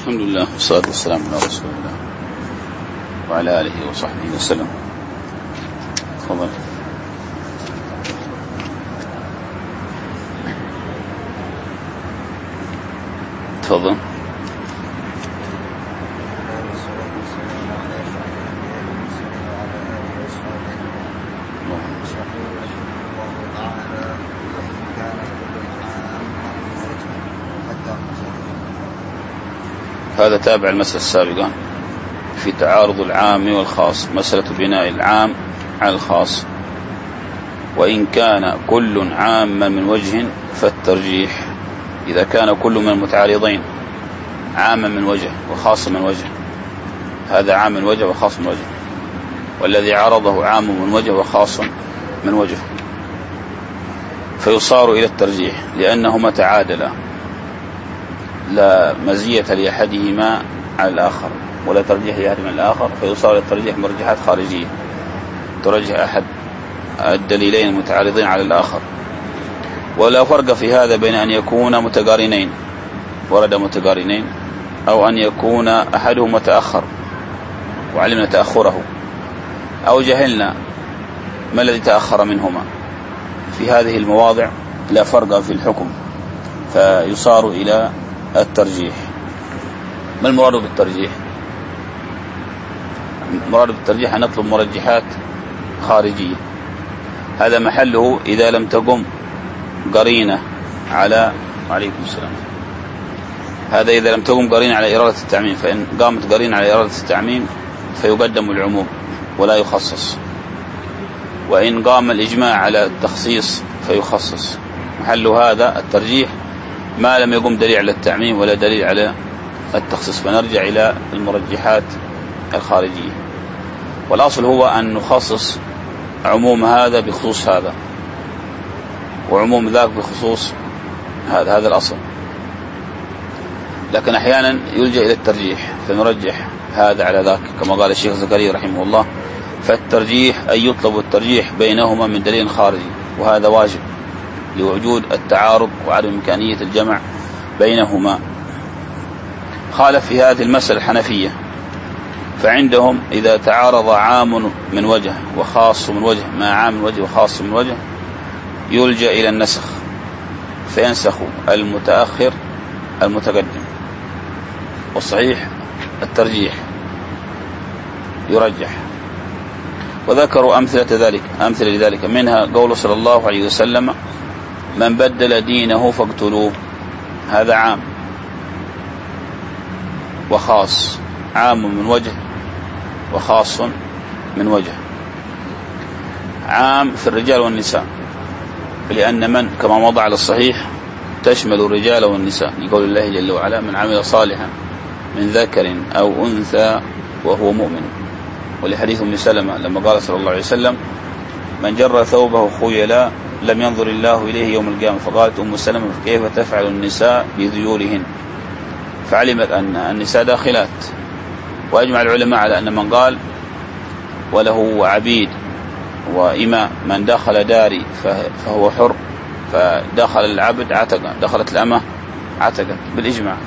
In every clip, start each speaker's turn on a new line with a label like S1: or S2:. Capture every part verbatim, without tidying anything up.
S1: الحمد لله والصلاة والسلام على رسول الله وعلى آله وصحبه وسلم. تفضل. تفضل. هذا تابع المسألة السابقة في تعارض العام والخاص، مسألة بناء العام على الخاص. وإن كان كل عاما من وجه فالترجيح، إذا كان كل من المتعارضين عاما من وجه وخاص من وجه، هذا عام من وجه وخاص من وجه، والذي عرضه عام من وجه وخاص من وجه، فيصار إلى الترجيح لأنهما تعادلا، لا مزية لأحدهما على الآخر ولا ترجيح لأحدهما على الآخر، فيصار إلى الترجيح مرجحات خارجية ترجح أحد الدليلين المتعارضين على الآخر. ولا فرق في هذا بين أن يكون متقارنين، ورد متقارنين، أو أن يكون أحدهما تأخر وعلمنا تأخره، أو جهلنا ما الذي تأخر منهما. في هذه المواضع لا فرق في الحكم، فيصار إلى الترجيح. ما المراد بالترجيح؟ المراد بالترجيح أن نطلب مرجحات خارجية، هذا محله إذا لم تقم قرينة على عليكم السلام هذا إذا لم تقم قرينة على إرادة التعميم، فإن قامت قرينة على إرادة التعميم فيقدم العموم ولا يخصص، وإن قام الإجماع على التخصيص فيخصص. محل هذا الترجيح ما لم يقم دليل على التعميم ولا دليل على التخصيص، فنرجع إلى المرجحات الخارجية. والأصل هو أن نخصص عموم هذا بخصوص هذا، وعموم ذاك بخصوص هذا، هذا الأصل. لكن أحيانا يلجأ إلى الترجيح فنرجح هذا على ذاك، كما قال الشيخ زكريا رحمه الله: فالترجيح أن يطلب الترجيح بينهما من دليل خارجي، وهذا واجب لوجود التعارض وعدم إمكانية الجمع بينهما. خالف في هذه المسألة الحنفية، فعندهم إذا تعارض عام من وجه وخاص من وجه مع عام من وجه وخاص من وجه يلجأ إلى النسخ، فينسخ المتأخر المتقدم، والصحيح الترجيح يرجح. وذكروا أمثلة ذلك أمثلة لذلك منها قول صلى الله عليه وسلم: من بدل دينه فاقتلوه. هذا عام وخاص، عام من وجه وخاص من وجه. عام في الرجال والنساء، لأن من كما وضع على الصحيح تشمل الرجال والنساء، لقول الله جل وعلا: من عمل صالحا من ذكر أو أنثى وهو مؤمن. ولحديث أم سلمة لما قال صلى الله عليه وسلم: من جر ثوبه خيلا لم ينظر الله إليه يوم القيامة. فقالت أم سلمة: كيف تفعل النساء بذيولهن؟ فعلمت أن النساء داخلات. وأجمع العلماء على أن من قال وله عبيد وإماء، من دخل داري فهو حر، فدخل العبد عتق، دخلت الأمة عتقت بالإجماع،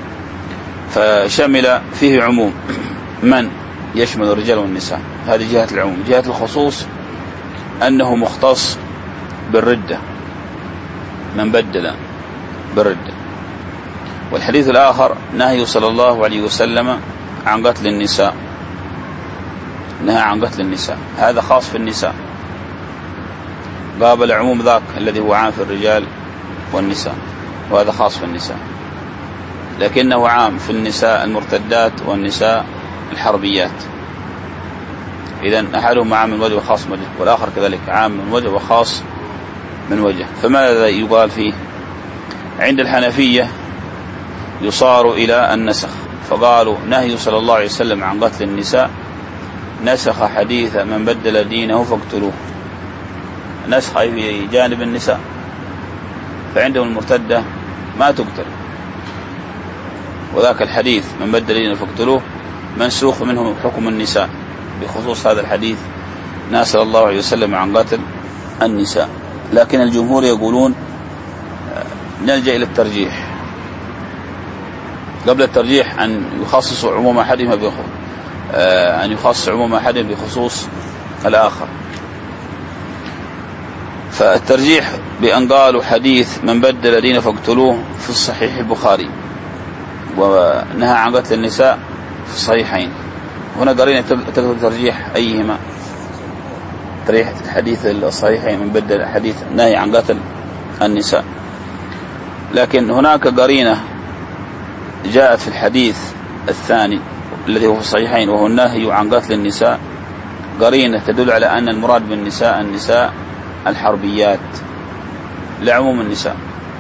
S1: فشمل فيه عموم من يشمل الرجال والنساء. هذه جهة العموم. جهة الخصوص أنه مختص بالردة، من بدل بالردة. والحديث الآخر نهي صلى الله عليه وسلم عن قتل النساء، نهى عن قتل النساء، هذا خاص في النساء، قابل عموم ذاك الذي هو عام في الرجال والنساء، وهذا خاص في النساء، لكنه عام في النساء المرتدات والنساء الحربيات. إذن أحدهم عام من وجه وخاص من وجه، والآخر كذلك عام من وجه وخاص من وجه. فماذا يقال فيه؟ عند الحنفية يصار إلى النسخ، فقالوا نهي صلى الله عليه وسلم عن قتل النساء نسخ حديث من بدل دينه فاقتلوه، نسخ في جانب النساء، فعندهم المرتدة ما تقتل، وذاك الحديث من بدل دينه فاقتلوه منسوخ منه حكم النساء بخصوص هذا الحديث نهى صلى الله عليه وسلم عن قتل النساء. لكن الجمهور يقولون نلجأ إلى الترجيح، قبل الترجيح أن يخصص عموم أحدهما بخصوص أن يخصص عموم أحدهم بخصوص الآخر. فالترجيح بأن قالوا حديث من بدل دينه فاقتلوه في الصحيح البخاري، ونهى عن قتل النساء في الصحيحين. هنا قرينا تقدر ترجيح أيهما، ترجيح حديث الصحيحين من بدل حديث نهي عن قتل النساء. لكن هناك قرينة جاءت في الحديث الثاني الذي هو في الصحيحين وهو النهي عن قتل النساء، قرينة تدل على أن المراد بالنساء النساء الحربيات لعموم النساء.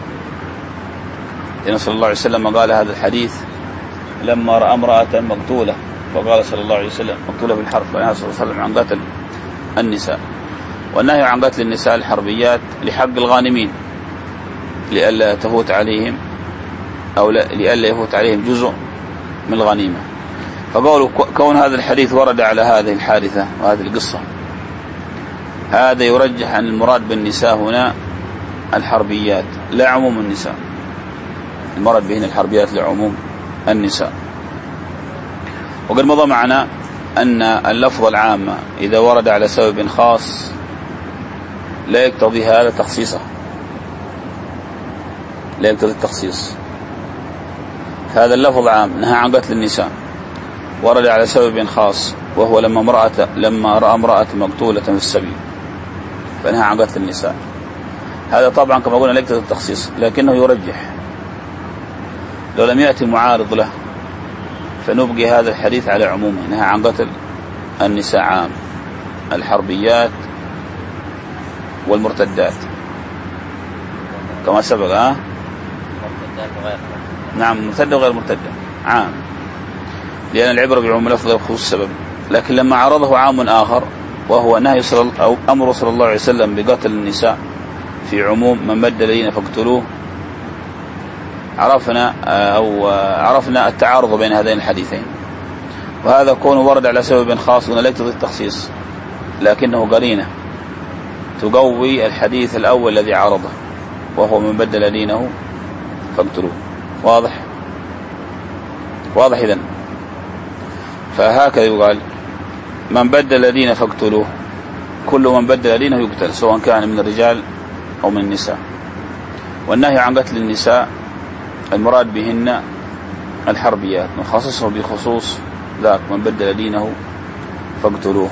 S1: لأن صلى الله عليه وسلم قال هذا الحديث لما رأى امرأة مقتولة فقال صلى الله عليه وسلم مقتولة بالحرب، فنهى صلى الله عليه وسلم عن قتل النساء. والنهي عن قتل النساء الحربيات لحق الغانمين لئلا تفوت عليهم أو لئلا يفوت عليهم جزء من الغنيمة. فقالوا كون هذا الحديث ورد على هذه الحادثة وهذه القصة، هذا يرجح أن المراد بالنساء هنا الحربيات لا عموم النساء، المراد بهن الحربيات لعموم النساء. وقد مضى معنا أن اللفظ العام إذا ورد على سبب خاص لا يقتضي هذا تخصيصه، لا يقتضي التخصيص. هذا اللفظ عام نهى عن قتل النساء ورد على سبب خاص، وهو لما امرأة لما رأى امرأة مقتولة في السبيل فنهى عن قتل النساء. هذا طبعا كما قلنا لا يقتضي التخصيص، لكنه يرجح. لو لم يأتي معارض له فنبقي هذا الحديث على عمومه، نهى عن قتل النساء عام، الحربيات والمرتدات كما سبق. ها نعم، مرتدة وغير مرتدة عام، لأن العبرة بعموم اللفظ بخصوص السبب. لكن لما عرضه عام آخر وهو نهي صلى أو أمر صلى الله عليه وسلم بقتل النساء في عموم من بدل دينه فاقتلوه، عرفنا أو عرفنا التعارض بين هذين الحديثين. وهذا كونه ورد على سبب خاص لا يقتضي التخصيص، لكنه قرينة تقوي الحديث الأول الذي عرضه وهو من بدل دينه فاقتلوه. واضح واضح إذن. فهكذا يقال من بدل دينه فاقتلوه، كل من بدل دينه يقتل سواء كان من الرجال أو من النساء. والنهي عن قتل النساء المراد بهن الحربيات، نخصصه بخصوص ذاك من بدل دينه فاقتلوه.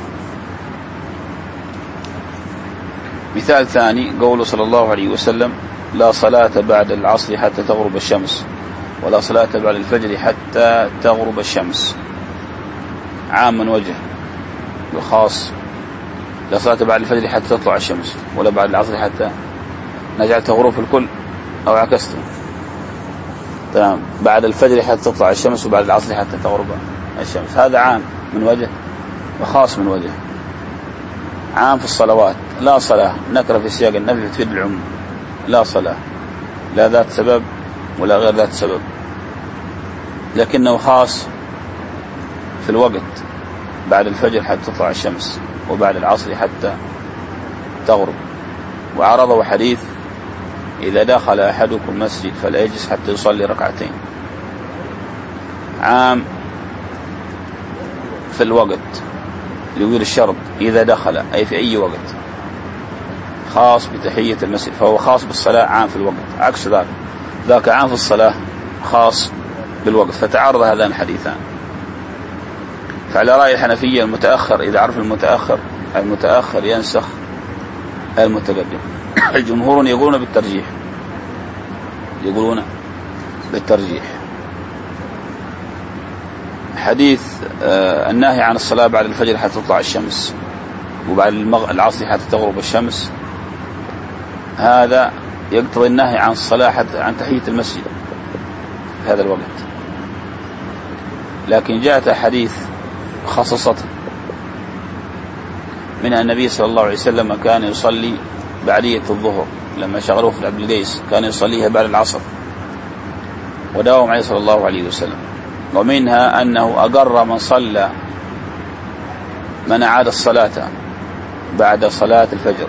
S1: مثال ثاني قوله صلى الله عليه وسلم لا صلاة بعد العصر حتى تغرب الشمس، ولا صلاة بعد الفجر حتى تغرب الشمس. عام من وجه وخاص، لا صلاة بعد الفجر حتى تطلع الشمس، ولا بعد العصر حتى نجعل تغرب في الكل أو عكسته. تمام، بعد الفجر حتى تطلع الشمس وبعد العصر حتى تغرب الشمس. هذا عام من وجه وخاص من وجه. عام في الصلوات، لا صلاة نكرة في سياق النفي تفيد العموم، لا صلاة لا ذات سبب ولا غير ذات سبب، لكنه خاص في الوقت بعد الفجر حتى تطلع الشمس وبعد العصر حتى تغرب. وعرضه حديث إذا دخل أحدكم المسجد فلا يجلس حتى يصلي ركعتين. عام في الوقت يقول الشرط إذا دخل أي في أي وقت، خاص بتحية المسجد، فهو خاص بالصلاة عام في الوقت، عكس ذاك ذاك عام في الصلاة خاص بالوقت. فتعارض هذان الحديثان. فعلى رأي الحنفية المتأخر إذا عرف المتأخر المتأخر ينسخ المتقدم. الجمهور يقولون بالترجيح، يقولون بالترجيح. حديث آه النهي عن الصلاة بعد الفجر حتى تطلع الشمس وبعد العصر حتى تغرب الشمس، هذا يقتضي النهي عن الصلاة حتى عن تحية المسجد في هذا الوقت. لكن جاءت حديث خصصته من النبي صلى الله عليه وسلم كان يصلي بعدية الظهر لما شغلوه في عبد القيس، كان يصليها بعد العصر وداوم عليه صلى الله عليه وسلم. ومنها أنه أقر من صلى من أعاد الصلاة بعد صلاة الفجر،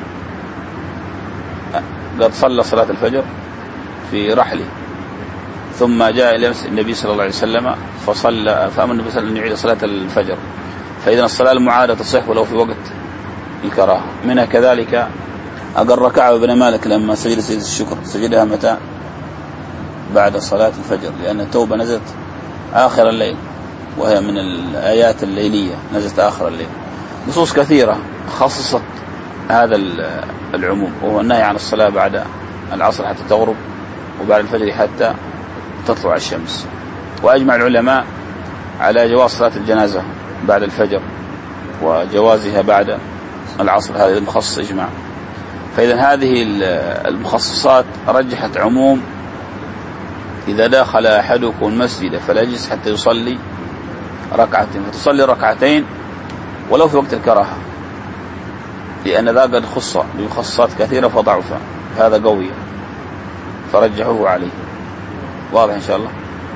S1: قد صلى صلاة الفجر في رحله ثم جاء إلى النبي صلى الله عليه وسلم فصلى، فأمر النبي صلى الله عليه وسلم أن يعيد صلاة الفجر، فإذا الصلاة المعادة تصح ولو في وقت الكراهة. منها كذلك أقر كعب بن مالك لما سجد سجدة الشكر، سجدها متى؟ بعد صلاة الفجر، لأن التوبة نزلت آخر الليل، وهي من الآيات الليلية، نزلت آخر الليل. نصوص كثيرة خصصت هذا العموم، وهو النهي عن الصلاة بعد العصر حتى تغرب، وبعد الفجر حتى تطلع الشمس. وأجمع العلماء على جواز صلاة الجنازة بعد الفجر وجوازها بعد العصر، هذا المخصص إجماع. فإذا هذه المخصصات رجحت عموم إذا دخل أحدكم المسجد فلا يجلس حتى يصلي ركعتين، فتصلي ركعتين ولو في وقت الكراهة، لأن ذا قد خص بمخصصات كثيرة فضعف، هذا قوي فرجحوه عليه. واضح إن شاء الله.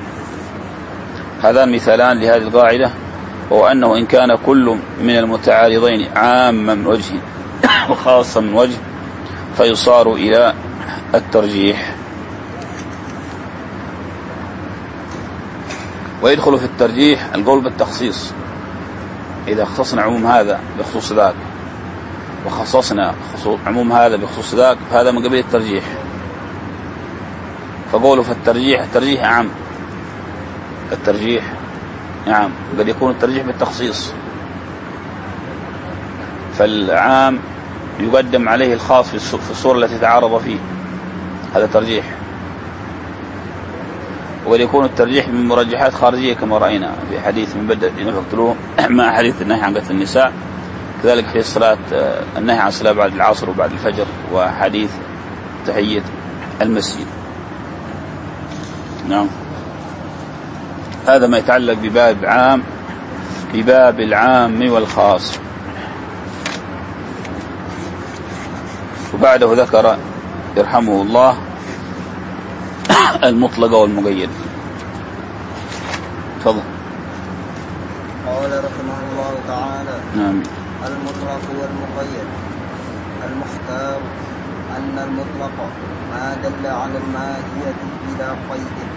S1: هذان مثالان لهذه القاعدة، وهو أنه إن كان كل من المتعارضين عاما من وجه وخاصا من وجه فيصار إلى الترجيح. ويدخل في الترجيح القول بالتخصيص، إذا خصصنا عموم هذا بخصوص ذاك وخصصنا عموم هذا بخصوص ذاك فهذا من قبيل الترجيح. فقوله في الترجيح، الترجيح عام، الترجيح نعم قد يكون الترجيح بالتخصيص، فالعام يقدم عليه الخاص في الصورة التي تعارض فيه، هذا ترجيح. وقد يكون الترجيح من مرجحات خارجية كما رأينا في حديث من بدأ دينه فاقتلوه مع حديث النهي عن قتل النساء، كذلك في الصلاة النهي عن الصلاة بعد العصر وبعد الفجر، وحديث تحية المسجد. نعم. هذا ما يتعلق بباب عام، بباب العام والخاص. وبعده ذكر يرحمه الله المطلق والمقيد. تفضل.
S2: قال رحمه الله تعالى:
S1: نعم.
S2: المطلق والمقيد. المختار أن المطلق ما دل على الماهية بلا قيد.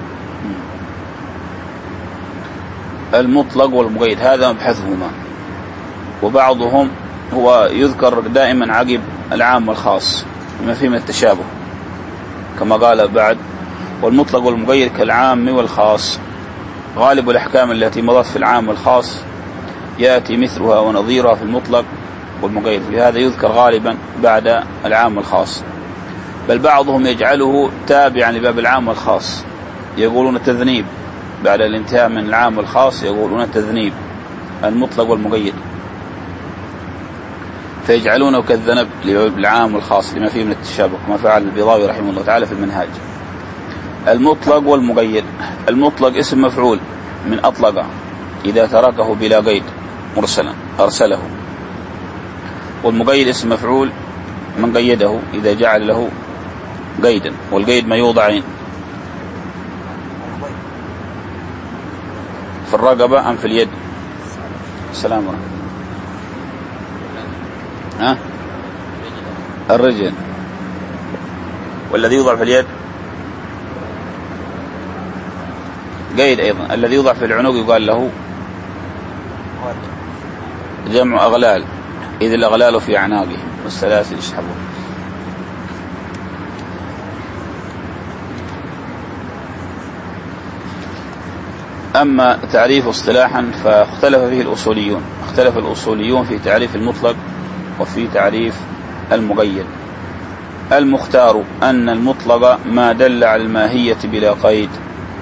S1: المطلق والمقيد هذا مبحثهما، وبعضهم هو يذكر دائما عقب العام والخاص بما فيه من التشابه، كما قال بعد: والمطلق والمقيد كالعام والخاص. غالب الأحكام التي مضت في العام والخاص يأتي مثلها ونظيرها في المطلق والمقيد، لهذا يذكر غالبا بعد العام والخاص. بل بعضهم يجعله تابعا لباب العام والخاص، يقولون تذنيب بعد الانتهاء من العام والخاص، يقولون تذنيب المطلق والمقيد، فيجعلونه كالذنب للعام والخاص لما فيه من التشابه، كما فعل البيضاوي رحمه الله تعالى في المنهاج. المطلق والمقيد: المطلق اسم مفعول من أطلق إذا تركه بلا قيد مرسلا أرسله، والمقيد اسم مفعول من قيده إذا جعل له قيدا، والقيد ما يوضع في الرقبة أم في اليد؟ السلام عليكم. ها؟ الرجل. والذي يوضع في اليد قيد أيضا. الذي يوضع في العنق يقال له جمع أغلال، إذ الأغلال في أعناقهم والسلاسل يسحبون. أما تعريف اصطلاحا فاختلف فيه الأصوليون، اختلف الأصوليون في تعريف المطلق وفي تعريف المقيد. المختار أن المطلق ما دل على الماهية بلا قيد.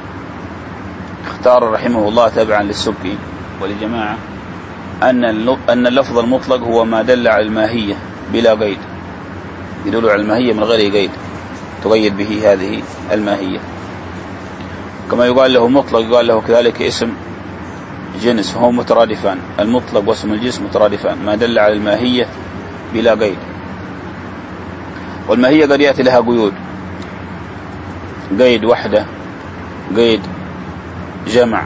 S1: اختار رحمه الله تبعا للسبكي ولجماعة أن أن اللفظ المطلق هو ما دل على الماهية بلا قيد، يدل على الماهية من غير قيد، تقيد به هذه الماهية. كما يقال له مطلق يقال له كذلك اسم جنس، فهم مترادفان، المطلق واسم الجنس مترادفان، ما دل على الماهية بلا قيد. والماهية قد يأتي لها قيود، قيد وحده، قيد جمع.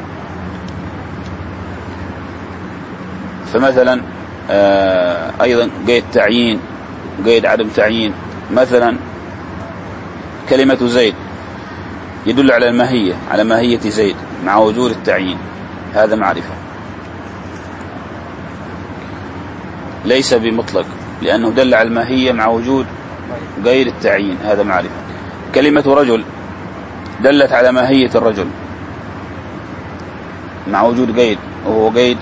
S1: فمثلا أيضا قيد تعيين، قيد عدم تعيين. مثلا كلمة زيد يدل على الماهية، على ماهية زيد مع وجود التعيين، هذا معرفة. ليس بمطلق لأنه دل على الماهية مع وجود غير التعيين، هذا معرفة. كلمة رجل دلت على ماهية الرجل مع وجود قيد، وهو قيد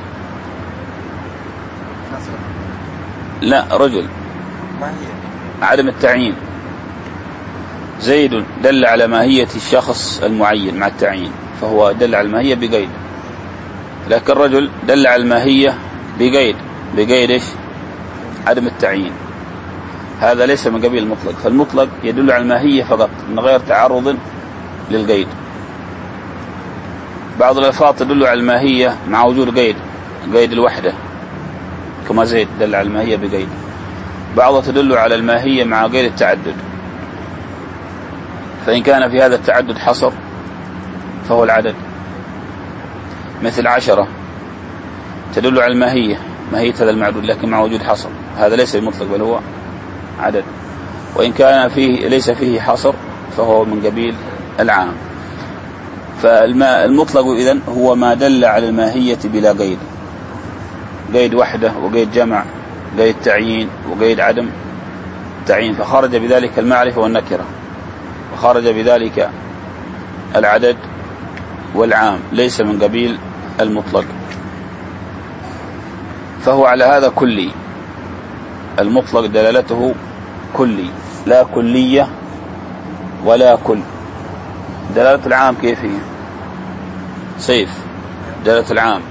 S1: لا رجل عدم التعيين. زيد دل على ماهية الشخص المعين مع التعيين، فهو دل على الماهية بقيد. لكن الرجل دل على الماهية بقيد، بقيد ايش؟ عدم التعيين. هذا ليس من قبيل المطلق، فالمطلق يدل على الماهية فقط من غير تعرض للقيد. بعض الألفاظ تدل على الماهية مع وجود قيد، قيد الوحدة كما زيد دل على الماهية بقيد. بعضها تدل على الماهية مع قيد التعدد، فإن كان في هذا التعدد حصر فهو العدد. مثل عشرة تدل على الماهية، ماهية هذا المعدود لكن مع وجود حصر، هذا ليس المطلق بل هو عدد. وإن كان فيه ليس فيه حصر فهو من قبيل العام. فالمطلق إذن هو ما دل على الماهية بلا قيد، قيد وحدة وقيد جمع، قيد تعيين وقيد عدم تعيين، فخرج بذلك المعرفة والنكرة، وخرج بذلك العدد والعام، ليس من قبيل المطلق. فهو على هذا كلي، المطلق دلالته كلي لا كلية ولا كل. دلالة العام كيف هي؟ سيف دلالة العام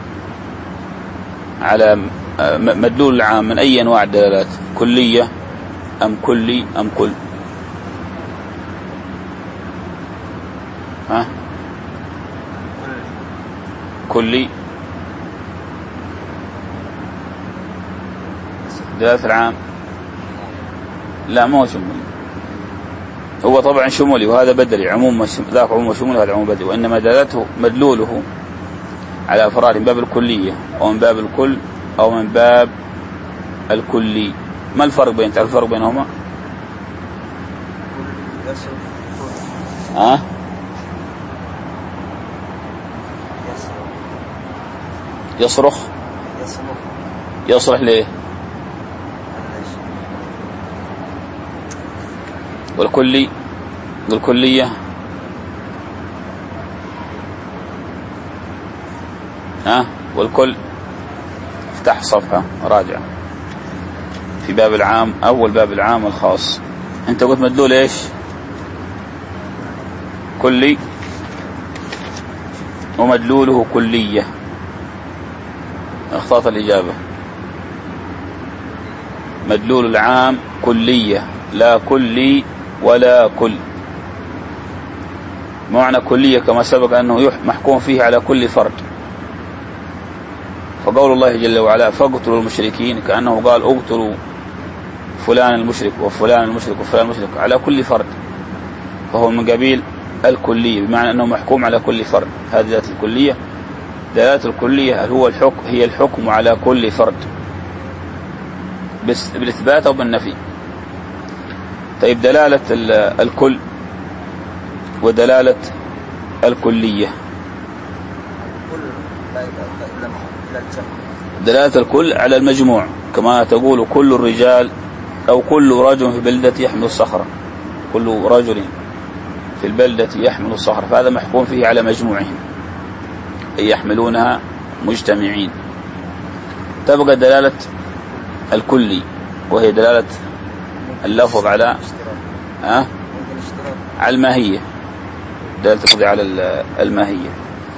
S1: على مدلول العام من أي أنواع الدلالات؟ كلية أم كلي أم كل؟ ها؟ كلي دلالة العام لا ما هو شمولي، هو طبعا شمولي وهذا بدري، عموم ذاك عموم شمولي وهذا عموم بدري، وإنما دلالته مدلوله على أفراد من باب الكلية أو من باب الكل أو من باب الكلي. ما الفرق بين تعرف الفرق بينهما؟ ها؟ يصرخ يصرخ ليه؟ والكلي والكلية ها؟ والكل افتح صفحة راجع في باب العام، أول باب العام الخاص. أنت قلت مدلول إيش؟ كلي ومدلوله كلية، اخطأت الإجابة. مدلول العام كلية لا كلي ولا كل. معنى كلية كما سبق أنه محكوم فيه على كل فرد، فقول الله جل وعلا فاقتلوا المشركين كأنه قال اقتلوا فلان المشرك وفلان المشرك وفلان المشرك على كل فرد، فهو من قبيل الكلية بمعنى أنه محكوم على كل فرد. هذه ذات الكلية. ذات الكلية هو الحكم هي الحكم على كل فرد بس بالإثبات أو بالنفي. طيب دلالة الكل ودلالة الكلية. دلالة الكل على المجموع كما تقول كل الرجال أو كل رجل في بلدة يحمل الصخرة، كل رجل في البلدة يحمل الصخرة، فهذا محكوم فيه على مجموعهم أي يحملونها مجتمعين. تبقى دلالة الكلي وهي دلالة اللفظ على أه؟ على الماهية، دلالة تقضي على الماهية.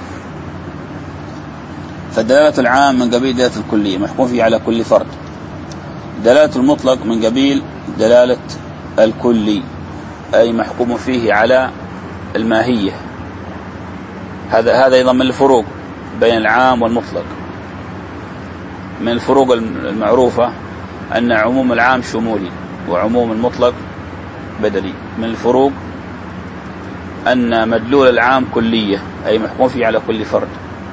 S1: فدلالة العام من قبيل دلالة الكلية محكوم فيه على كل فرد. دلالة المطلق من قبيل دلالة الكلي أي محكوم فيه على الماهية. هذا هذا أيضا من الفروق بين العام والمطلق. من الفروق المعروفة أن عموم العام شمولي وعموم المطلق بدلي. من الفروق أن مدلول العام كلية أي محكوم فيه على كل فرد،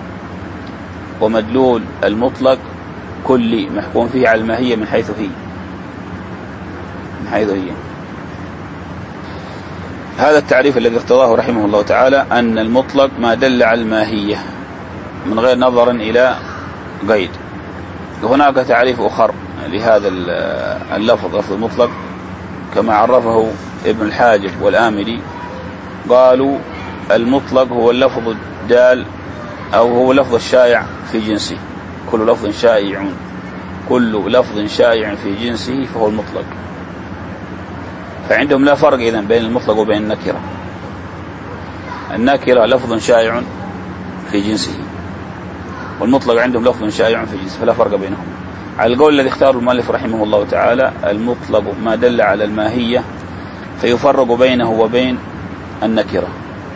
S1: ومدلول المطلق كلي محكوم فيه على الماهية من حيث هي من حيث هي هذا التعريف الذي ارتضاه رحمه الله تعالى أن المطلق ما دل على الماهية من غير نظر إلى قيد. هناك تعريف آخر لهذا اللفظ، لفظ المطلق، كما عرفه ابن الحاجب والآمدي. قالوا المطلق هو اللفظ الدال أو هو لفظ الشائع في جنسه، كل لفظ شائع كل لفظ شائع في جنسه فهو المطلق. فعندهم لا فرق إذن بين المطلق وبين النكرة. النكرة لفظ شائع في جنسه، والمطلق عندهم لفظ شائع في جنسه، فلا فرق بينهم. على القول الذي اختاره المؤلف رحمه الله تعالى، المطلق ما دل على الماهية فيفرق بينه وبين النكرة،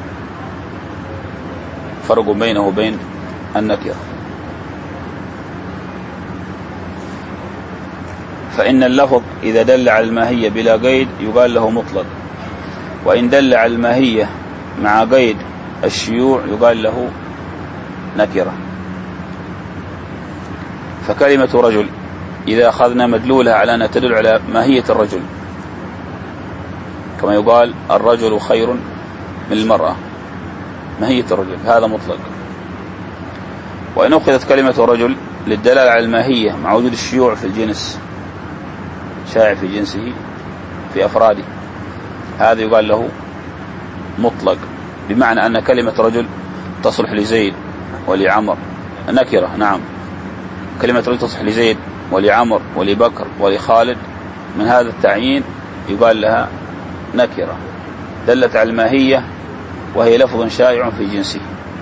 S1: فرق بينه وبين النكرة. فإن اللفظ إذا دل على الماهية بلا قيد يقال له مطلق، وإن دل على الماهية مع قيد الشيوع يقال له نكرة. فكلمة رجل إذا أخذنا مدلولها على أنها تدل على ماهية الرجل، كما يقال الرجل خير من المرأة، ماهية الرجل، هذا مطلق. وإن أخذت كلمة رجل للدلالة على الماهية مع وجود الشيوع في الجنس، شائع في جنسه في أفراده، هذا يقال له مطلق، بمعنى أن كلمة رجل تصلح لزيد ولعمر نكرة. نعم، كلمة رجل تصلح لزيد ولعمر ولبكر ولخالد، من هذا التعيين يقال لها نكرة دلت على الماهية وهي لفظ شائع في جنسه.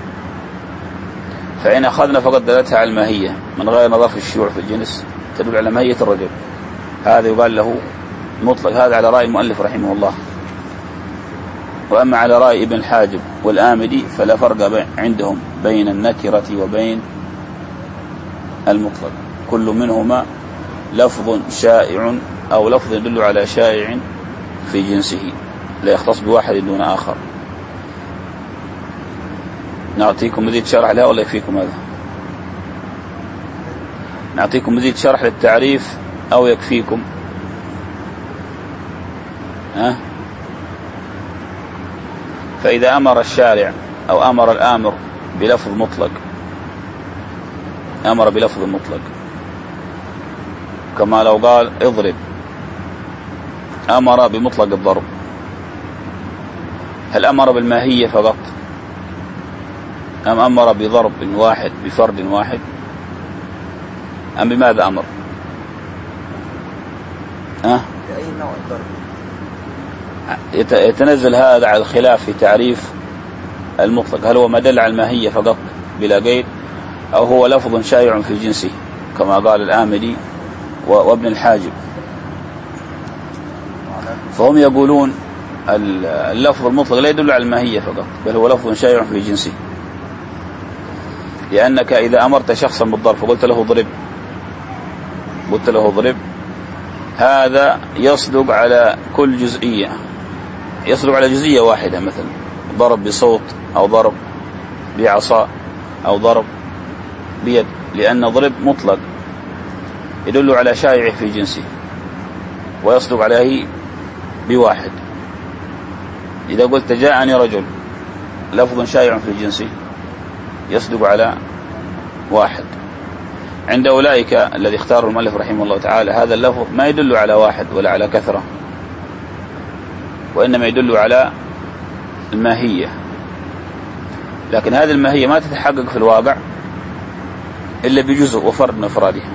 S1: فإن أخذنا فقد دلتها على الماهية من غير نظر في الشيوع في الجنس تدل على ماهية الرجل، هذا يقال له مطلق. هذا على رأي المؤلف رحمه الله. وأما على رأي ابن الحاجب والآمدي فلا فرق عندهم بين النكرة وبين المطلق، كل منهما لفظ شائع أو لفظ يدل على شائع في جنسه، لا يختص بواحد دون آخر. نعطيكم مزيد شرح لها ولا يكفيكم هذا؟ نعطيكم مزيد شرح للتعريف أو يكفيكم؟ ها؟ فإذا أمر الشارع أو أمر الآمر بلفظ مطلق، أمر بلفظ مطلق كما لو قال اضرب، أمر بمطلق الضرب، هل أمر بالماهية فقط أم أمر بضرب واحد بفرد واحد أم بماذا أمر؟ أه؟
S2: بأي نوع الضرب؟
S1: يتنزل هذا على الخلاف في تعريف المطلق، هل هو ما دل على الماهية فقط بلا قيد أو هو لفظ شائع في جنسه كما قال الآمدي وابن الحاجب. فهم يقولون اللفظ المطلق لا يدل على الماهية فقط، بل هو لفظ شائع في جنسه، لأنك إذا أمرت شخصا بالضرب فقلت له ضرب، قلت له ضرب، هذا يصدق على كل جزئية، يصدق على جزئية واحدة، مثلا ضرب بصوت أو ضرب بعصا أو ضرب بيد، لأن ضرب مطلق يدل على شائع في جنسه ويصدق عليه بواحد. إذا قلت جاءني رجل لفظ شائع في جنسه يصدق على واحد. عند أولئك الذي اختاروا المؤلف رحمه الله تعالى هذا اللفظ ما يدل على واحد ولا على كثرة، وإنما يدل على الماهية، لكن هذه الماهية ما تتحقق في الواقع إلا بجزء وفرد من أفرادها،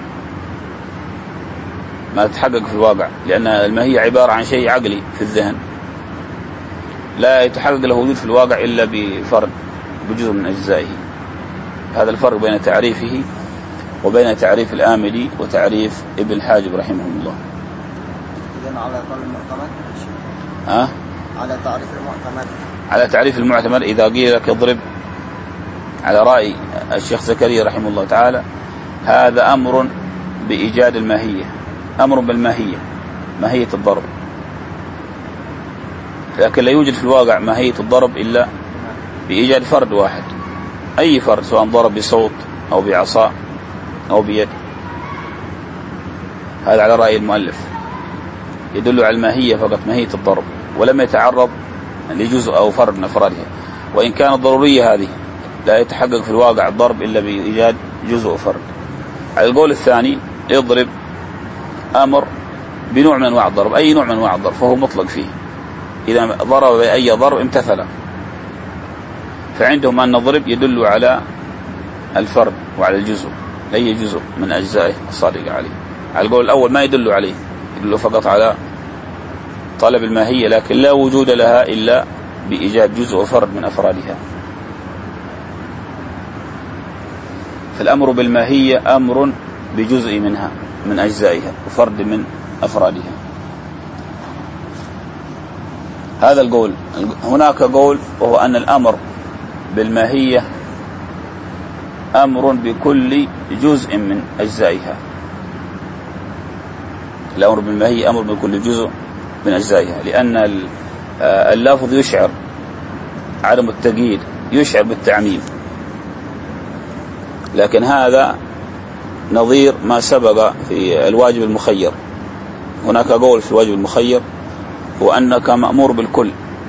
S1: ما تتحقق في الواقع، لأن الماهية عبارة عن شيء عقلي في الذهن لا يتحقق له وجود في الواقع إلا بفرد بجزء من أجزائه. هذا الفرق بين تعريفه وبين تعريف الآمدي وتعريف ابن الحاجب رحمه الله.
S2: إذن على قول المعتمد؟
S1: ها؟
S2: على تعريف المعتمد.
S1: على تعريف المعتمد إذا قيل لك اضرب على رأي الشيخ زكريا رحمه الله تعالى هذا أمر بإيجاد الماهية، أمر بالماهية، ماهية الضرب، لكن لا يوجد في الواقع ماهية الضرب إلا بإيجاد فرد واحد، أي فرد سواء ضرب بصوت أو بعصا أو بيد. هذا على رأي المؤلف يدل على الماهية فقط، ماهية الضرب، ولم يتعرض لجزء أو فرد من أفرادها، وإن كانت ضرورية هذه لا يتحقق في الواقع الضرب إلا بإيجاد جزء وفرد. على القول الثاني يضرب أمر بنوع من أنواع الضرب، أي نوع من أنواع الضرب فهو مطلق فيه، إذا ضرب بأي ضرب امتثل. فعندهم أن الضرب يدل على الفرد وعلى الجزء، أي جزء من أجزائه الصادقة عليه. على القول الأول ما يدل عليه، يدل فقط على طلب الماهية، لكن لا وجود لها إلا بإيجاد جزء وفرد من أفرادها. فالأمر بالماهية أمر بجزء منها من أجزائها وفرد من أفرادها. هذا القول. هناك قول وهو أن الأمر بالماهية أمر بكل جزء من أجزائها. الأمر بالماهية أمر بكل جزء من أجزائها، لأن اللفظ يشعر عدم التقييد، يشعر بالتعميم، لكن هذا نظير ما سبق في الواجب المخير. هناك قول في الواجب المخير هو أنك مأمور بالكل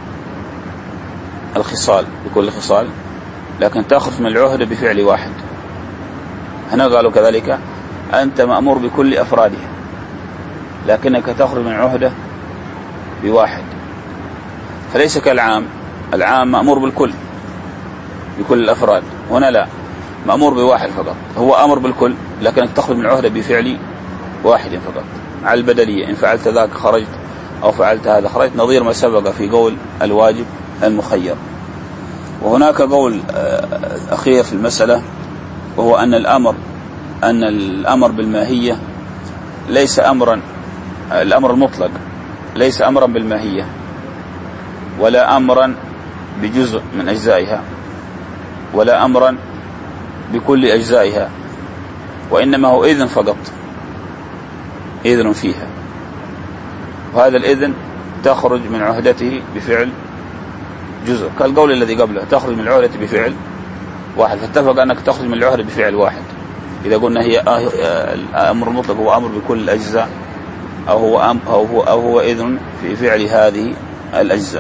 S1: الخصال، بكل خصال، لكن تخرج من العهدة بفعل واحد. هنا قالوا كذلك أنت مأمور بكل أفرادها، لكنك تخرج من العهدة بواحد. فليس كالعام، العام مأمور بالكل بكل الأفراد، هنا لا، مأمور بواحد فقط. هو أمر بالكل لكنك تخرج من العهدة بفعل واحد فقط، على البدلية، إن فعلت ذاك خرجت أو فعلت هذا خرجت، نظير ما سبق في قول الواجب المخير. وهناك قول أخير في المسألة وهو أن الأمر أن الأمر بالماهية ليس أمرا، الأمر المطلق ليس أمرا بالماهية ولا أمرا بجزء من أجزائها ولا أمرا بكل أجزائها، وإنما هو إذن فقط، إذن فيها، وهذا الإذن تخرج من عهدته بفعل جزء، كالقول الذي قبله تخرج من العهدة بفعل واحد. فاتفق أنك تخرج من العهدة بفعل واحد إذا قلنا هي أمر مطلق هو أمر بكل الأجزاء، أو هو أم أو هو أو هو إذن في فعل هذه الأجزاء.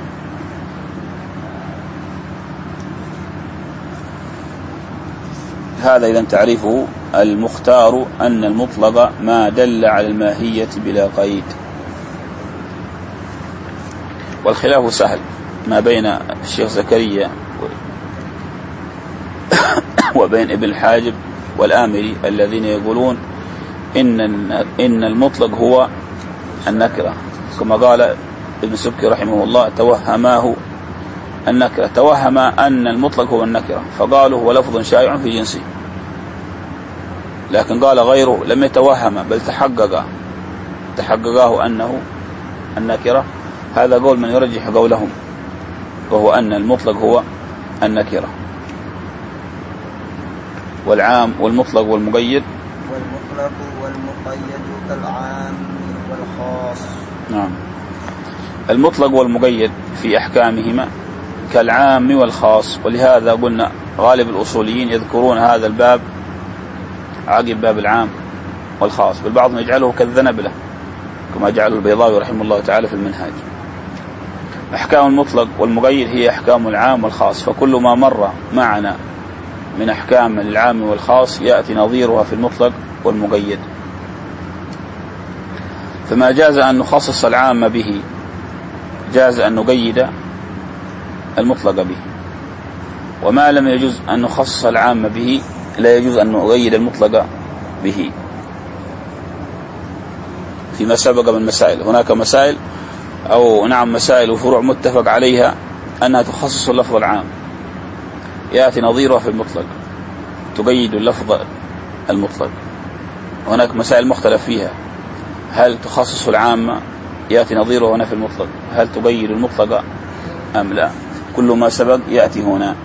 S1: هذا إذا تعريفه المختار أن المطلق ما دل على الماهية بلا قيد. والخلاف سهل ما بين الشيخ زكريا وبين ابن الحاجب والآمري الذين يقولون إن إن المطلق هو النكرة، كما قال ابن سبكي رحمه الله توهماه النكرة، توهم أن المطلق هو النكرة فقالوا هو لفظ شائع في جنسه، لكن قال غيره لم يتوهم بل تحقق تحققاه أنه النكرة. هذا قول من يرجح قولهم، وهو أن المطلق هو النكرة. والعام والمطلق والمقيد
S2: والمطلق والمقيد كالعام والخاص.
S1: نعم، المطلق والمقيد في أحكامهما كالعام والخاص، ولهذا قلنا غالب الأصوليين يذكرون هذا الباب عقب باب العام والخاص، بالبعض يجعله كالذنبلة كما جعله البيضاوي رحمه الله تعالى في المنهاج. أحكام المطلق والمقيد هي أحكام العام والخاص، فكل ما مر معنا من أحكام العام والخاص يأتي نظيرها في المطلق والمقيد. فما جاز أن نخصص العام به جاز أن نقيد المطلق به، وما لم يجوز أن نخصص العام به لا يجوز أن نقيد المطلق به. فيما سبق من مسائل، هناك مسائل أو نعم مسائل وفروع متفق عليها أنها تخصص اللفظ العام، يأتي نظيرها في المطلق تقيد اللفظ المطلق. هناك مسائل مختلف فيها، هل تخصص العام يأتي نظيره هنا في المطلق، هل تقيد المطلق أم لا؟ كل ما سبق يأتي هنا.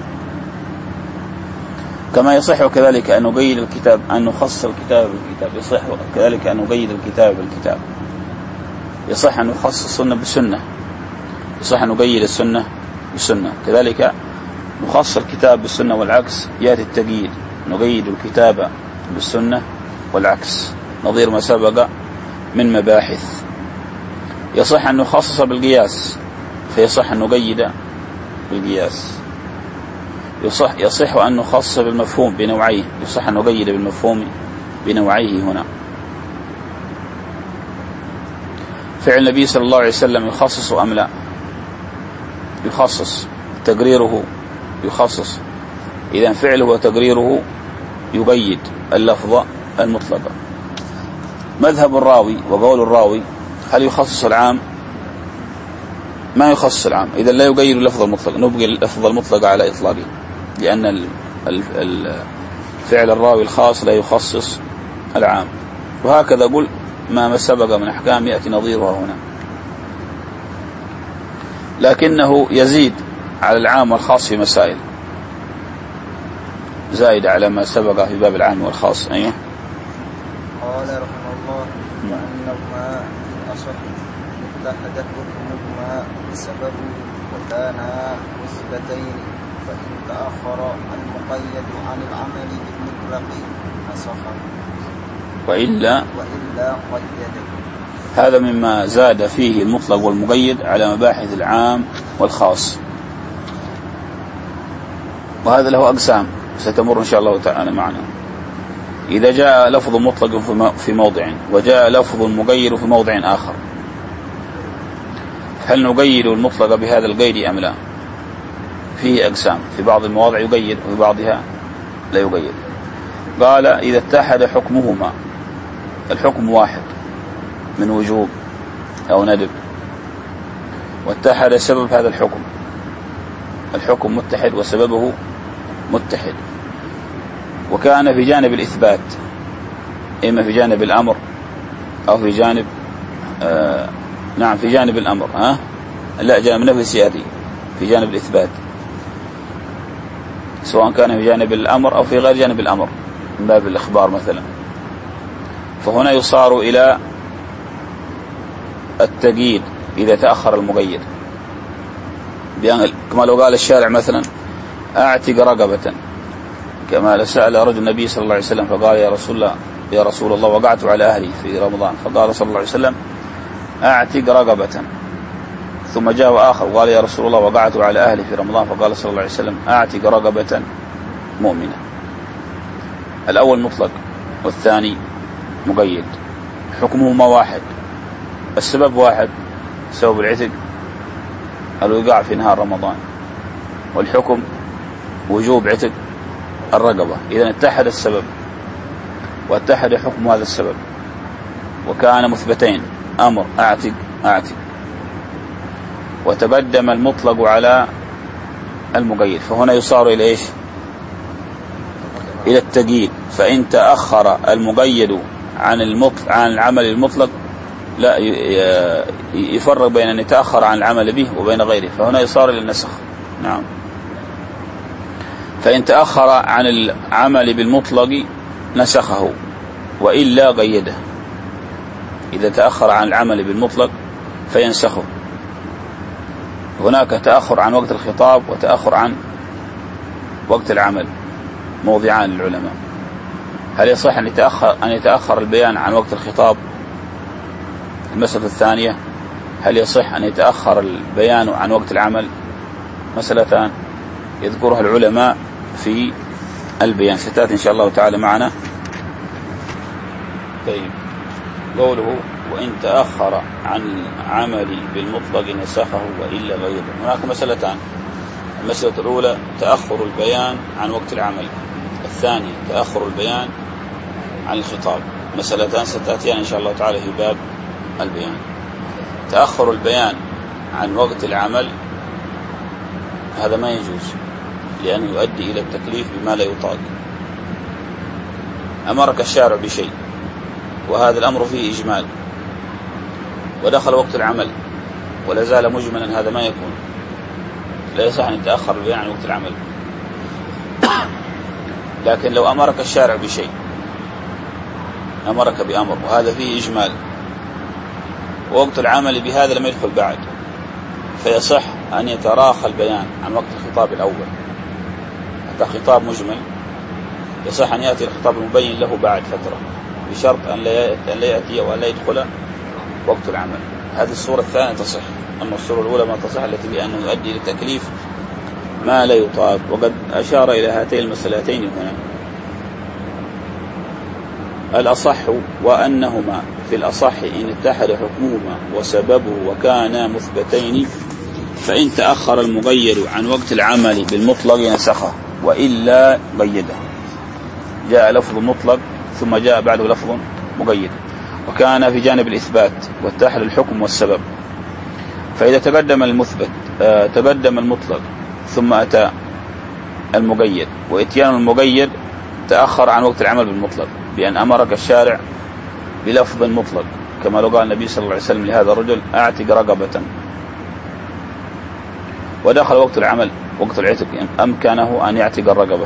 S1: كما يصح كذلك أن نقيد الكتاب، أن نخصص الكتاب بالكتاب، يصح كذلك أن نقيد الكتاب بالكتاب، يصح أن نخصص السنة بالسنة، يصح أن نقيد السنة بالسنة، كذلك نخصص الكتاب بالسنة والعكس يأتي التقييد، نقيد الكتاب بالسنة والعكس، نظير ما سبق من مباحث. يصح أن نخصص بالقياس، فيصح أن نقيد بالقياس. يصح, يصح أن نخصص بالمفهوم بنوعيه، يصح أن نقيد بالمفهوم بنوعيه هنا. فعل النبي صلى الله عليه وسلم يخصص أم لا؟ يخصص. تقريره يخصص. إذا فعله وتقريره يقيد اللفظ المطلقة. مذهب الراوي وقول الراوي هل يخصص العام؟ ما يخصص العام. إذا لا يقيد اللفظ المطلق، نبقي اللفظ المطلق على إطلاقه، لأن فعل الراوي الخاص لا يخصص العام. وهكذا قل ما سبق من أحكام يأتي نظيرها هنا، لكنه يزيد على العام والخاص في مسائل، زائد على ما سبق في باب العام والخاص. أيوه.
S2: قال رحمه الله: وأنهما في الأصح اتحدت حكمهما بسبب وكانا مثبتين، فإن تأخر المقيد عن العمل بالمطلق نسخه،
S1: وإلا
S2: وإلا قيده.
S1: هذا مما زاد فيه المطلق والمقيد على مباحث العام والخاص، وهذا له أقسام ستمر إن شاء الله تعالى معنا. إذا جاء لفظ مطلق في موضع وجاء لفظ مقيد في موضع آخر، هل نقيد المطلق بهذا القيد أم لا؟ فيه أقسام، في بعض المواضع يقيد وفي بعضها لا يقيد. قال: إذا اتحد حكمهما، الحكم واحد من وجوب أو ندب، واتحد سبب هذا الحكم، الحكم متحد وسببه متحد، وكان في جانب الإثبات، إما في جانب الأمر أو في جانب آه نعم في جانب الأمر ها لا جانب نفي سيادي، في جانب الإثبات، سواء كان في جانب الأمر أو في غير جانب الأمر من باب الإخبار مثلا. فهنا يصار إلى التقييد إذا تأخر المقيد، كما لو قال الشارع مثلا: أعتق رقبة، كما لو سأل رجل النبي صلى الله عليه وسلم فقال: يا رسول الله يا رسول الله وقعت على أهلي في رمضان، فقال صلى الله عليه وسلم: أعتق رقبة. ثم جاء آخر وقال: يا رسول الله وقعت على أهلي في رمضان، فقال صلى الله عليه وسلم: أعتق رقبة مؤمنة. الأول مطلق والثاني مقيد، حكمهما واحد، السبب واحد، سبب العتق الوقاع في نهار رمضان، والحكم وجوب عتق الرقبة. إذا اتحد السبب واتحد حكم هذا السبب، وكان مثبتين، أمر أعتق أعتق، وتقدم المطلق على المقيد، فهنا يصار إلى إيش؟ إلى التقييد. فإن تأخر المقيد عن المطلق عن العمل المطلق، لا يفرق بين أن يتأخر عن العمل به وبين غيره، فهنا يصار إلى النسخ. نعم. فإن تأخر عن العمل بالمطلق نسخه، وإلا قيده. إذا تأخر عن العمل بالمطلق فينسخه. هناك تأخر عن وقت الخطاب وتأخر عن وقت العمل، موضعان للعلماء. هل يصح أن يتأخر, أن يتأخر البيان عن وقت الخطاب؟ المسألة الثانية: هل يصح أن يتأخر البيان عن وقت العمل؟ مسألتان يذكرها العلماء في البيان، ستأتي إن شاء الله تعالى معنا. طيب، قوله: وإن تأخر عن عمل بالمطلق نسخه وإلا غيره. هناك مسألتان: المسألة الأولى تأخر البيان عن وقت العمل، الثانية تأخر البيان عن الخطاب. مسألتان ستأتيان إن شاء الله تعالى في باب البيان. تأخر البيان عن وقت العمل هذا ما يجوز، لأنه يؤدي إلى التكليف بما لا يطاق. أمرك الشارع بشيء وهذا الأمر فيه إجمال، ودخل وقت العمل ولا زال مجملا، هذا ما يكون، لا يصح أن يتأخر البيان عن وقت العمل. لكن لو أمرك الشارع بشيء، أمرك بأمر وهذا فيه إجمال، ووقت العمل بهذا لم يدخل بعد، فيصح أن يتراخى البيان عن وقت الخطاب الأول حتى خطاب مجمل، يصح أن يأتي الخطاب المبين له بعد فترة، بشرط أن لا يأتي وأن لا يدخل وقت العمل. هذه الصورة الثانية تصح، أما الصورة الأولى ما تصح، التي بأنه يؤدي للتكليف ما لا يطاق. وقد أشار إلى هاتين المسألتين هنا. الأصح وأنهما في الأصح إن اتحد حكمهما وسببه وكانا مثبتين، فإن تأخر المقيد عن وقت العمل بالمطلق نسخه وإلا قيده. جاء لفظ مطلق ثم جاء بعده لفظ مقيد، وكان في جانب الإثبات واتحد الحكم والسبب. فإذا تقدم المثبت آه تقدم المطلق ثم أتى المقيد، وإتيان المقيد تأخر عن وقت العمل بالمطلق، بأن أمرك الشارع بلفظ مطلق، كما لو قال النبي صلى الله عليه وسلم لهذا الرجل أعتق رقبة، ودخل وقت العمل وقت العتق أمكنه أن يعتق الرقبة.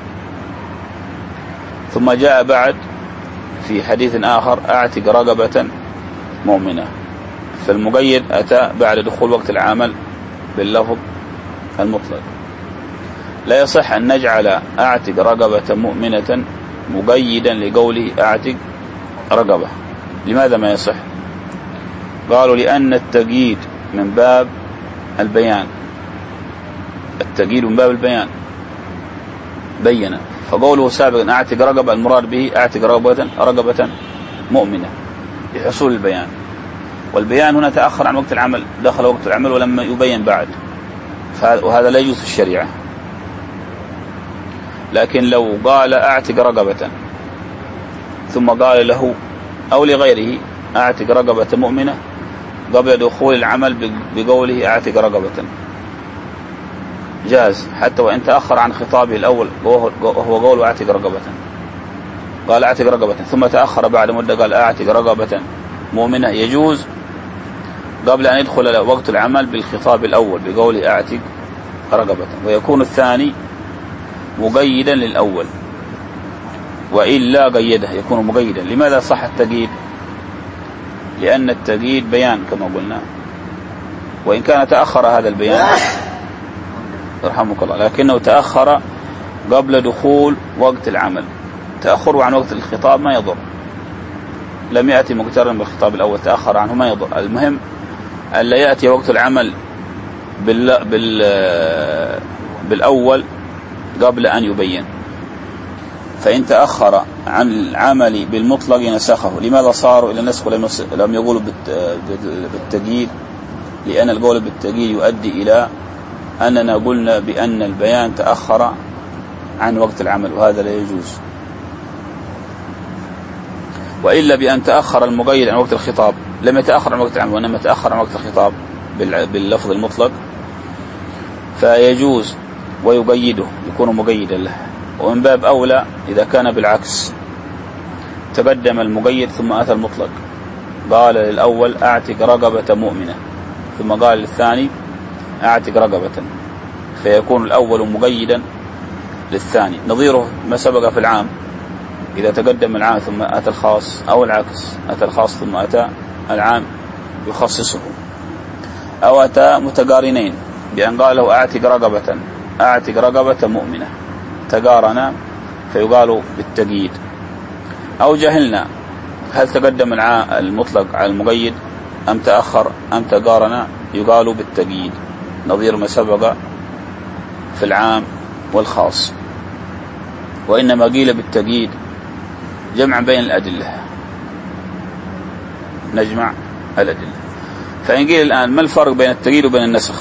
S1: ثم جاء بعد في حديث آخر أعتق رقبة مؤمنة، فالمقيد أتى بعد دخول وقت العمل باللفظ المطلق. لا يصح أن نجعل أعتق رقبة مؤمنة مقيدا لقوله أعتق رقبة. لماذا ما يصح؟ قالوا لأن التقييد من باب البيان، التقييد من باب البيان بين، فقوله سابقا أعتق رقبة المراد به أعتق رقبة رقبة مؤمنة لحصول البيان، والبيان هنا تأخر عن وقت العمل، دخل وقت العمل ولما يبين بعد، وهذا لا يجوز في الشريعة. لكن لو قال أعتق رقبة ثم قال له أو لغيره أعتق رقبة مؤمنة قبل دخول العمل بقوله أعتق رقبة، جاز حتى وإن تأخر عن خطابه الأول وهو قول أعتق رقبة، قال أعتق رقبة ثم تأخر بعد مدة قال أعتق رقبة مؤمنة، يجوز قبل أن يدخل وقت العمل بالخطاب الأول بقوله أعتق رقبة، ويكون الثاني مقيدا للأول، وإلا قيده يكون مقيدا. لماذا صح التقييد؟ لأن التقييد بيان كما قلنا، وإن كان تأخر هذا البيان يرحمك الله، لكنه تأخر قبل دخول وقت العمل، تأخره عن وقت الخطاب ما يضر، لم يأتي مقترن بالخطاب الأول، تأخر عنه ما يضر. المهم أن لا يأتي وقت العمل بال... بال... بالأول قبل أن يبين. فإن تأخر عن العمل بالمطلق نسخه. لماذا صاروا إلى النسخ ولم يقولوا بالتقييد؟ لأن القول بالتقييد يؤدي إلى أننا قلنا بأن البيان تأخر عن وقت العمل، وهذا لا يجوز. وإلا بأن تأخر المقيد عن وقت الخطاب، لم يتأخر عن وقت العمل وإنما تأخر عن وقت الخطاب باللفظ المطلق، فيجوز ويقيده يكون مقيدا له. ومن باب أولى إذا كان بالعكس، تقدم المقيد ثم أتى المطلق، قال للأول أعتق رقبة مؤمنة ثم قال للثاني أعتق رقبة، فيكون الأول مقيدا للثاني. نظيره ما سبق في العام، إذا تقدم العام ثم أتى الخاص، أو العكس أتى الخاص ثم أتى العام يخصصه، أو أتى متقارنين بأن قال له أعتق رقبة أعتق رقبة مؤمنة، تقارنا فيقال بالتقييد. أو جهلنا هل تقدم المطلق على المقيد أم تأخر أم تقارنا، يقال بالتقييد، نظير ما سبق في العام والخاص. وإنما قيل بالتقييد جمع بين الأدلة، نجمع الأدلة. فإن قيل الآن ما الفرق بين التقييد وبين النسخ؟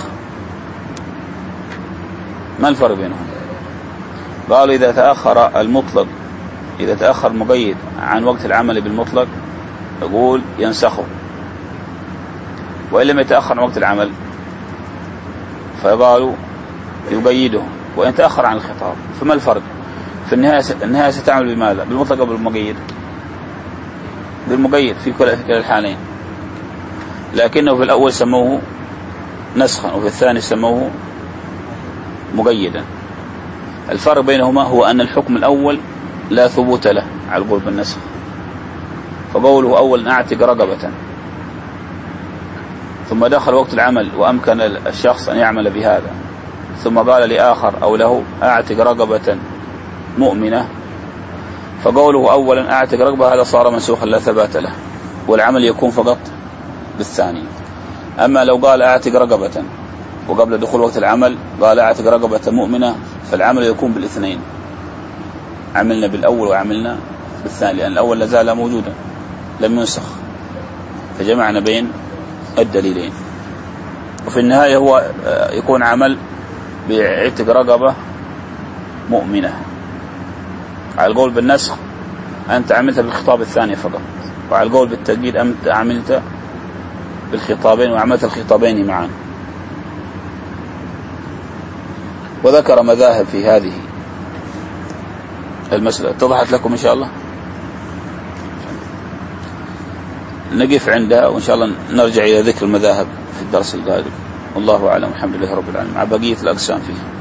S1: ما الفرق بينهم؟ قالوا إذا تأخر المطلق إذا تأخر المقيد عن وقت العمل بالمطلق يقول ينسخه، وإن لم يتأخر عن وقت العمل فقالوا يقيده، وإن تأخر عن الخطاب. فما الفرق؟ في النهاية النهاية ستعمل بماذا؟ بالمطلق أو بالمقيد؟ بالمقيد في كل الحالين، لكنه في الأول سموه نسخا وفي الثاني سموه مقيدا. الفرق بينهما هو أن الحكم الأول لا ثبوت له على القول بالنسخ، فقوله أولا أعتق رقبة ثم دخل وقت العمل وأمكن الشخص أن يعمل بهذا، ثم قال لآخر أو له أعتق رقبة مؤمنة، فقوله أولا أعتق رقبة هذا صار منسوخا لا ثبات له، والعمل يكون فقط بالثاني. أما لو قال أعتق رقبة وقبل دخول وقت العمل قال أعتق رقبة مؤمنة فالعمل يكون بالاثنين، عملنا بالأول وعملنا بالثاني، لأن الأول لازال موجودا لم ينسخ، فجمعنا بين الدليلين. وفي النهاية هو يكون عمل بعتق رقبة مؤمنة. على القول بالنسخ أنت عملت بالخطاب الثاني فقط، وعلى القول بالتأكيد أنت عملت بالخطابين وعملت الخطابين معا. وذكر مذاهب في هذه المسألة. اتضحت لكم إن شاء الله؟ نقف عندها وإن شاء الله نرجع إلى ذكر المذاهب في الدرس القادم. والله أعلم، الحمد لله رب العالمين، مع بقية الأقسام فيه.